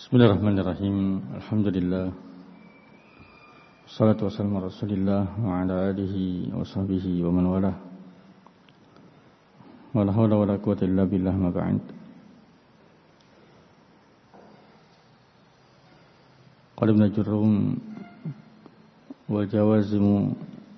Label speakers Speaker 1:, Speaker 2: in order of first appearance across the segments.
Speaker 1: Bismillahirrahmanirrahim. Alhamdulillah. Wassalatu wassalamu ala Rasulillah wa ala alihi wa sahbihi wa man walah. Wala hawla wala quwwata illa billah ma ba'd. Qala Ibn Jurrum wal jawazimu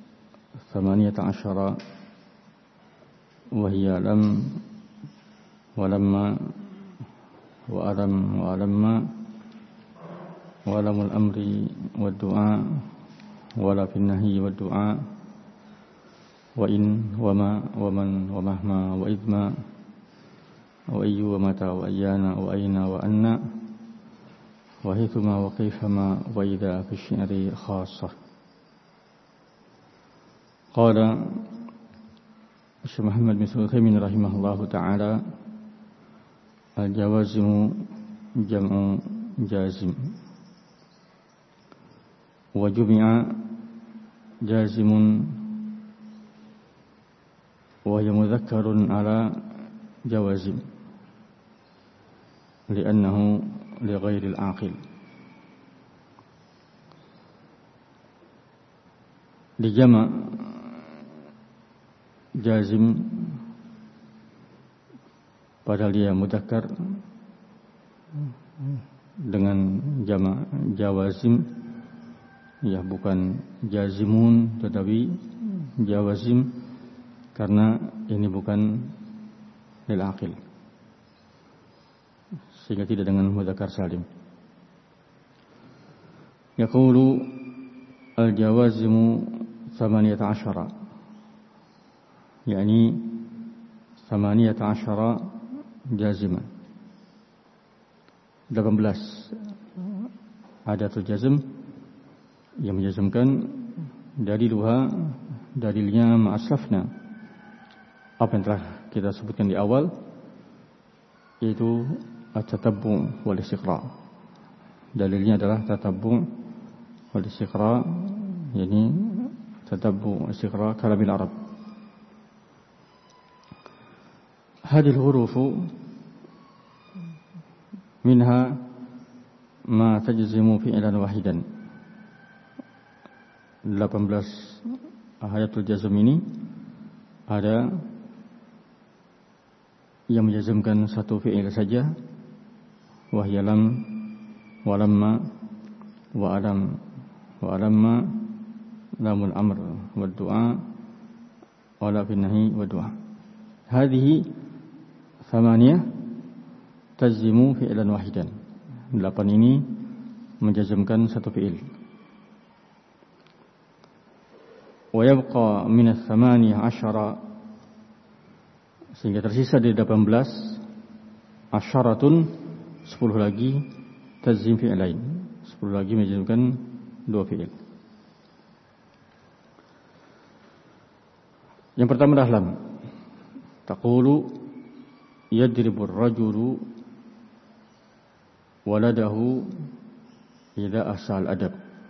Speaker 1: 18 wa hiya lam wa lamma wa alamma wa alamul amri wa du'a wa la fin nahyi wa du'a wa in wa ma wa man wa mahma wa idma wa ayyu wa mata wa ayyana wa ayna wa anna wa hithuma wa kayfama wa idha fi syi'ri khassah. Qala Syekh Muhammad bin Shalih Al-Utsaimin rahimahullahu ta'ala, al-jawazimu jam'u jazim wa jumi'a jazimun wa hiya mudhakkarun ala jawazim li'annahu li ghairi al-aqil. Di jama' jazim padahal dia mudzakkar dengan jama' jawazim, ya bukan jazimun tetapi jawazim, karena ini bukan lil aqil, sehingga tidak dengan mudzakkar salim. Yaqulu al jawazimu 18, yakni 18 jaziman, 18 adatul jazm yang menjazmkan daliluha, dalilnya ma'aslafna, apa yang telah kita sebutkan di awal, yaitu at-tatabbu' wal istiqra'. Dalilnya adalah tatabbu' wal istiqra', yakni tatabbu' istiqra' kalamil Arab. Hadil hurufu minha ma tajzimu fi'lan wahidan. 18 ayatul jazm ini ada yang menjazmkan satu fi'il saja, wahya lam wa lamma wa alam wa alamma, lamul amr wa du'a wa la fin nahi wa du'a. Hadhihi 8 tajzimu fi'lan wahidan. 8 ini menjazmkan satu fi'il. Wa yabqa min ats-18, sehingga tersisa dari 18 asyaratun, 10 lagi tajzim fi'lain, 10 lagi menjazmkan dua fi'il. Yang pertama adalah lam. Taqulu yadribur rajulu waladahu idza asal adab.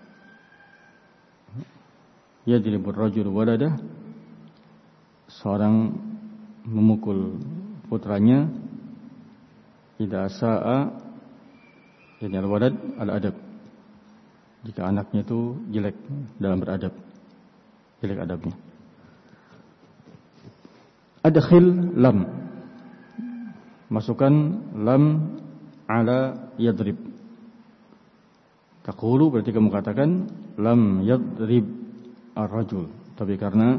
Speaker 1: Yadribur rajulu waladah, seorang memukul putranya, idza asaa, ini al-walad al-adab, jika anaknya itu jelek dalam beradab, jelek adabnya. Adkhil lam, masukkan lam ala yadrib. Taqulu berarti kamu katakan lam yadrib ar-rajul, tapi karena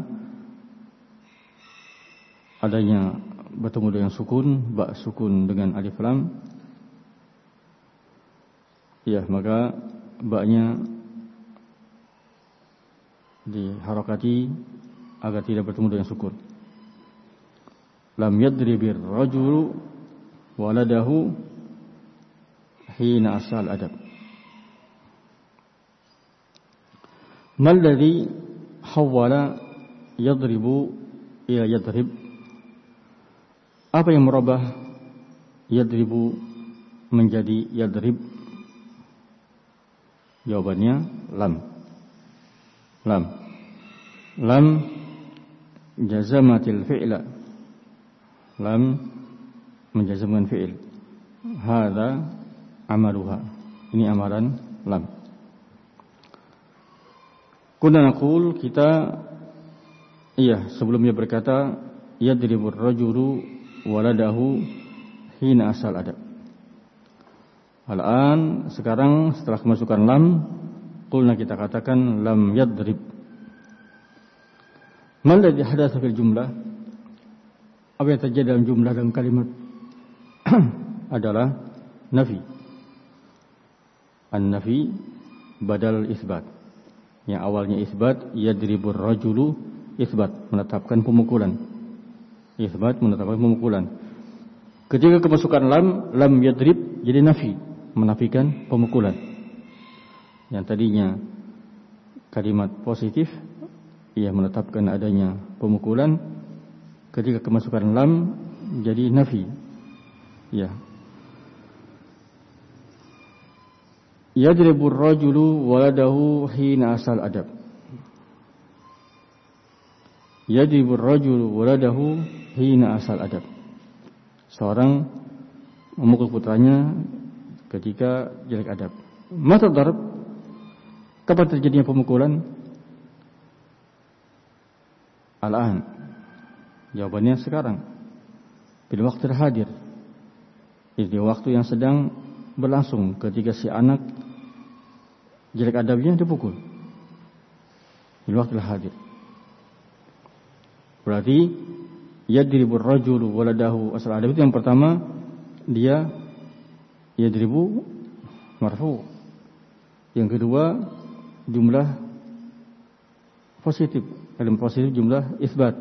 Speaker 1: adanya bertemu dengan sukun, ba sukun dengan alif lam, ya maka ba-nya diharakati agar tidak bertemu dengan sukun. Lam yadribir rajulu waladahu hina asal adab. Mal ladzi hawwala yadribu ila yadrib, apa yang merubah yadribu menjadi yadrib? Jawabannya lam. Lam jazamatil fi'la, lam menjazmkan fi'il. Hadza amaluha. Ini amalan lam. Kunna naqul, kita sebelumnya berkata yadribur rajulu waladahu hina asal adab. Al-an, sekarang setelah kemasukan lam, qulna, kita katakan lam yadrib. Ma alladhi hadatsa fil jumlah? Apa yang terjadi dalam jumlah, dalam kalimat adalah nafi. An-nafi badal isbat. Yang awalnya isbat, yadribur rajulu, isbat, menetapkan pemukulan. Isbat, menetapkan pemukulan. Ketika kemasukan lam yadrib, jadi nafi, menafikan pemukulan. Yang tadinya kalimat positif, ia menetapkan adanya pemukulan. Ketika kemasukan lam, jadi nafi. Ya. Yadribur rajulu waladahu hina asal adab. Yadribur rajulu waladahu hina asal adab. Seorang memukul putranya ketika jelek adab. Mata darab, kapan terjadinya pemukulan? Al-an. Jawabannya sekarang. Bil waktu hadir. Di waktu yang sedang berlangsung, ketika si anak jelek adabnya dipukul. Bil waktu hadir. Berarti yadribur rajulu waladahu asal adab itu yang pertama, dia yadribu marfu. Yang kedua, jumlah positif, kalimat positif, jumlah isbat.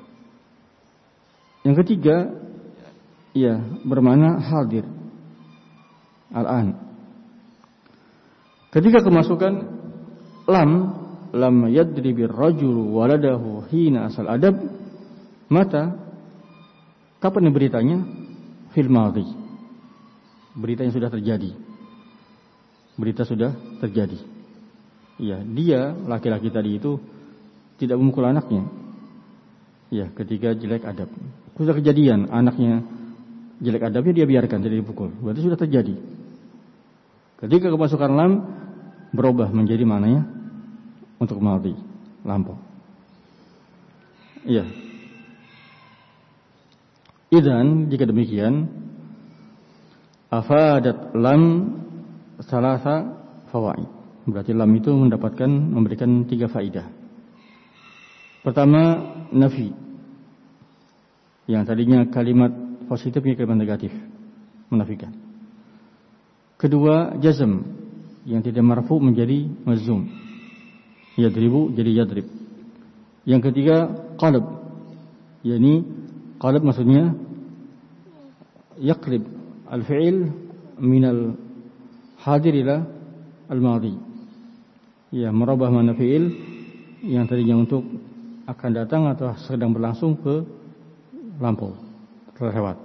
Speaker 1: Yang ketiga, bermakna hadir. Al-an. Ketika kemasukan lam yadribir rajulu waladahu hina asal adab, mata, kapan beritanya? Fil madhi. Berita yang sudah terjadi. Berita sudah terjadi. Iya, dia laki-laki tadi itu tidak memukul anaknya. Iya, ketika jelek adab. Sudah kejadian, anaknya jelek adabnya dia biarkan, tidak dipukul. Berarti sudah terjadi. Ketika kemasukan lam, berubah menjadi mananya untuk madhi, lampau. Iya. Idzan, jika demikian, afadat lam salasa fawaid. Berarti lam itu memberikan 3 faidah. Pertama, nafi. Yang tadinya kalimat positif menjadi kalimat negatif, menafikan. Kedua, jazm. Yang tidak marfu menjadi mazmum. Yadribu jadi yadrib. Yang ketiga, qalb. Yani qalb maksudnya yaqlib al-fi'il minal hadir ila al-madhi. Ya, merubah mana fi'il yang tadinya untuk akan datang atau sedang berlangsung ke lampau, terlewat.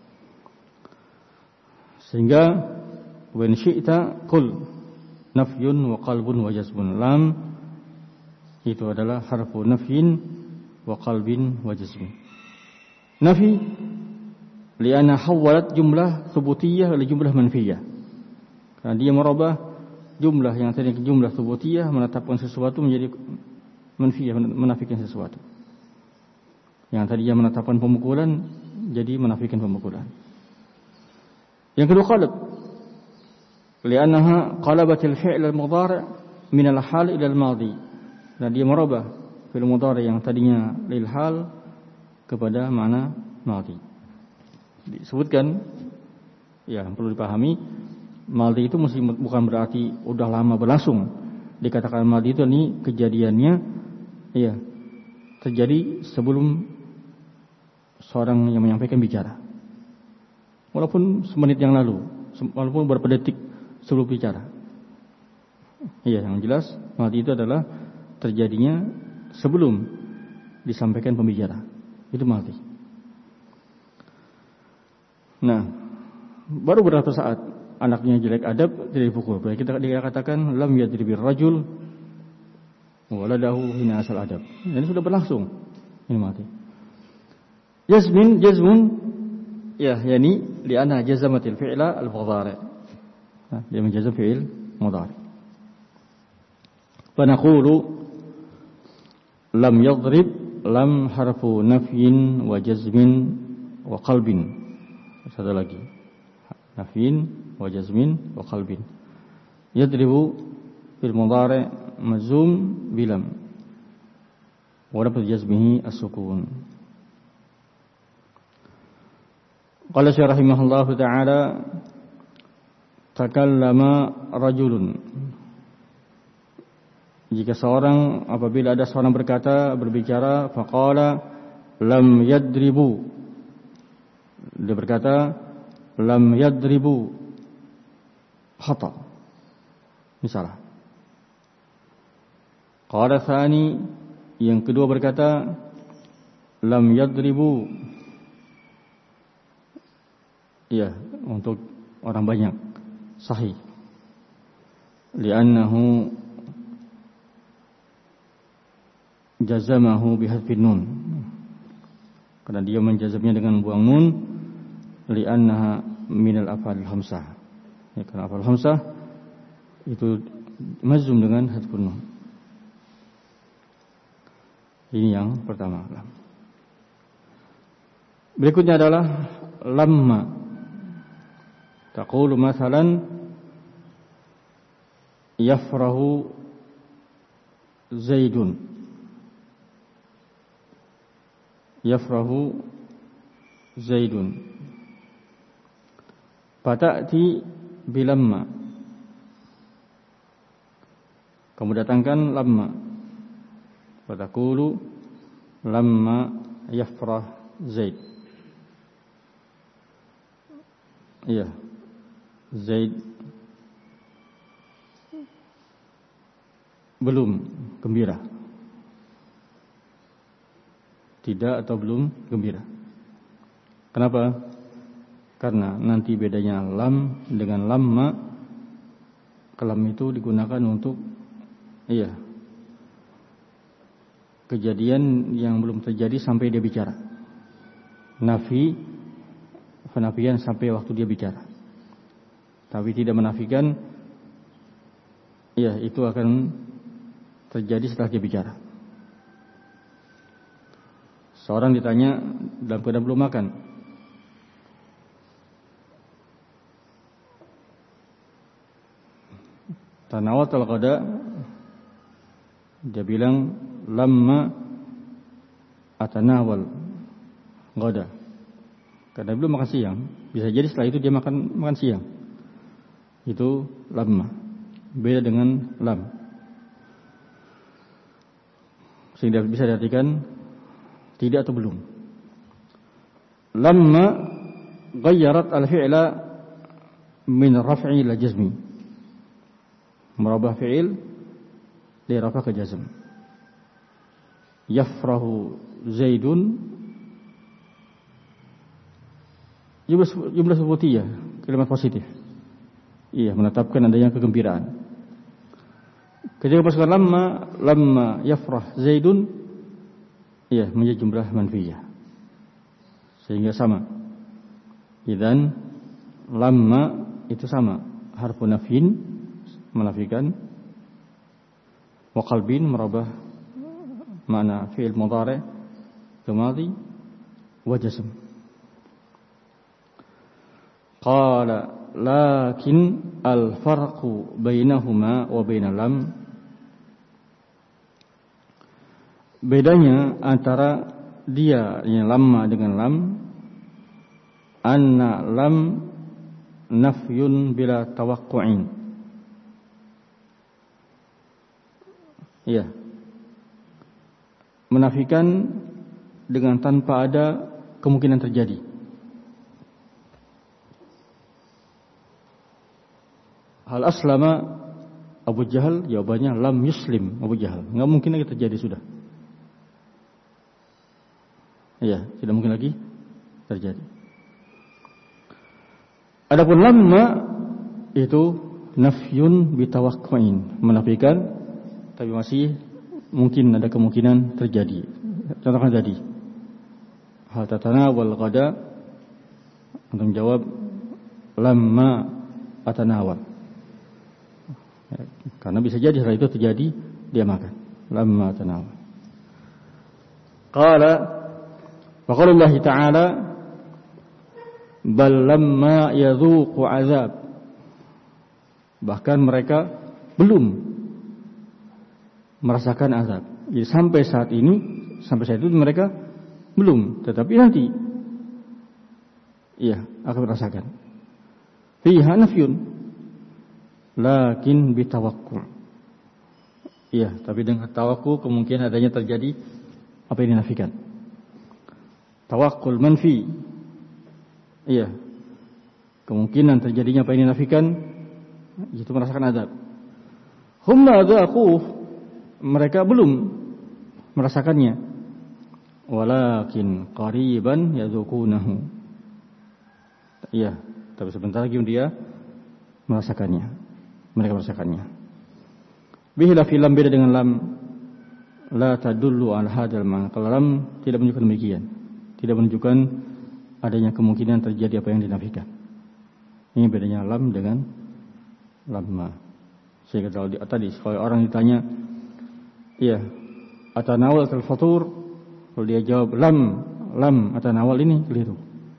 Speaker 1: Sehingga wa in syi'ta qul nafyun wa qalbun wa jazbun. Lam itu adalah harfu nafyin wa qalbin wa jazmin. Nafi li'anna hawwalat jumlah thubutiyah ila jumlah manfiyah. Karena dia merubah jumlah yang tadinya jumlah thubutiyah, menetapkan sesuatu menjadi manfiyah, menafikan sesuatu. Yang tadinya menetapkan pemukulan jadi menafikan pemukulan. Yang kedua, qalb. Li'annaha qalabatil fi'l al-mudhari' min al-hal ila al-madhi. Dan dia merubah fi'il mudhari' yang tadinya lil hal kepada makna madhi. Disebutkan, ya perlu dipahami, madhi itu bukan berarti udah lama berlangsung. Dikatakan madhi itu ini kejadiannya terjadi sebelum seorang yang menyampaikan bicara. Walaupun semenit yang lalu, walaupun beberapa detik sebelum bicara. Iya, yang jelas madhi itu adalah terjadinya sebelum disampaikan pembicara. Itu madhi. Nah, baru beberapa saat anaknya jelek adab tidak dipukul. Berarti kita katakan lam yadribir rajul waladahu hina asal adab. Ini sudah berlangsung. Ini madhi. Jazmun, yani li'anna jazamatil fi'la al-mudhari'. Nah, dia menjazam fi'il mudhari. Fa naqulu lam yadrib, lam harfu nafyin wa jazmin wa qalbin. Satu lagi. Nafyin wa jazmin wa qalbin. Yadribu fil mudhari mazum bilam. Wa lafz jazmihi as-sukun. Qala Syekh rahimahullahu taala takallama rajulun. Jika apabila ada seorang berbicara, faqala lam yadribu. Dia berkata lam yadribu khata. Misalnya. Qala tsani, yang kedua berkata lam yadribu. Ya, untuk orang banyak sahih. Li'annahu jazamahu bihadfin nun. Karena dia menjazamnya dengan buang nun. Li'annaha minal af'alil khamsah. Ya, karena af'al khamsah itu mazum dengan hadfun nun. Ini yang pertama. Berikutnya adalah lamma. Taqulu masalan yafrahu Zaidun. Yafrahu Zaidun. Fata'ti bilamma. Kamu datangkan lamma. Fataqulu lamma yafrah Zaid. Iya. Zaid belum gembira. Tidak atau belum gembira. Kenapa? Karena nanti bedanya lam dengan lamma. Lam itu digunakan untuk kejadian yang belum terjadi sampai dia bicara. Penafian sampai waktu dia bicara. Tapi tidak menafikan itu akan terjadi setelah dia bicara. Seorang ditanya dalam keadaan belum makan. Tanawatul qada, dia bilang lamma atanawal qada. Karena belum makan siang, bisa jadi setelah itu dia makan siang. Itu lamma. Beda dengan lam. Sehingga bisa diartikan tidak atau belum. Lamma ghayyarat al-fi'la min raf'i ila jazmi. Merubah fi'il dari rafa ke jazm. Yafrahu Zaidun. Jumlah sebutiyah, kalimat positif. Iya, menetapkan adanya kegembiraan. Ketika pasukan lamma yafrah Zaidun, menjadi jumlah manfiyah. Sehingga sama. Idzan lamma itu sama, harfu nafyin menafikan, wa qalbin merubah makna fi'il mudhari ke madhi, wa jazm. Qala lakin al-farqu bainahuma wa bainal lam. Bedanya antara dia yang lamma dengan lam, anna lam nafyun bila tawaqqu'in. Menafikan dengan tanpa ada kemungkinan terjadi. Hal aslama Abu Jahal, jawabannya lam yuslim Abu Jahal. Enggak mungkin lagi terjadi sudah. Tidak mungkin lagi terjadi. Adapun lamma itu nafyun bitawaqqu'in, menafikan tapi masih mungkin ada kemungkinan terjadi. Contohnya tadi, hal tatanawal qada, untuk menjawab lamma atanawal. Ya, karena bisa jadi setelah itu terjadi dia makan. Lamma tanawal. Qala wa qaulullah ta'ala bal lamma yadhuqu azab. Bahkan mereka belum merasakan azab. Jadi sampai saat itu mereka belum, tetapi nanti akan merasakan. Fiha nafyun lakin bitawakkul. Tapi dengan tawakkul kemungkinan adanya terjadi apa yang dinafikan. Tawakkul manfi. Kemungkinan terjadinya apa yang dinafikan itu merasakan azab. Hum la dzaqu, mereka belum merasakannya. Walakin qariban yadzuqunahu. Tapi sebentar lagi dia merasakannya. Mereka merasakannya. Bihila filam beda dengan lam. La tadullu al hadal ma. Kalau lam tidak menunjukkan demikian. Tidak menunjukkan adanya kemungkinan terjadi apa yang dinafikan. Ini bedanya lam dengan lamma. Sehingga tadi kalau orang ditanya, atanawal al-fatur, kalau dia jawab lam atanawal, ini keliru.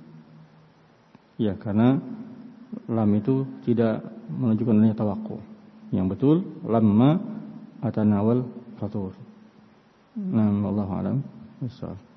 Speaker 1: Karena lam itu tidak menunjukkan adanya tawakkul. Yang betul lamma atanawal fatur. Wallahu a'lam.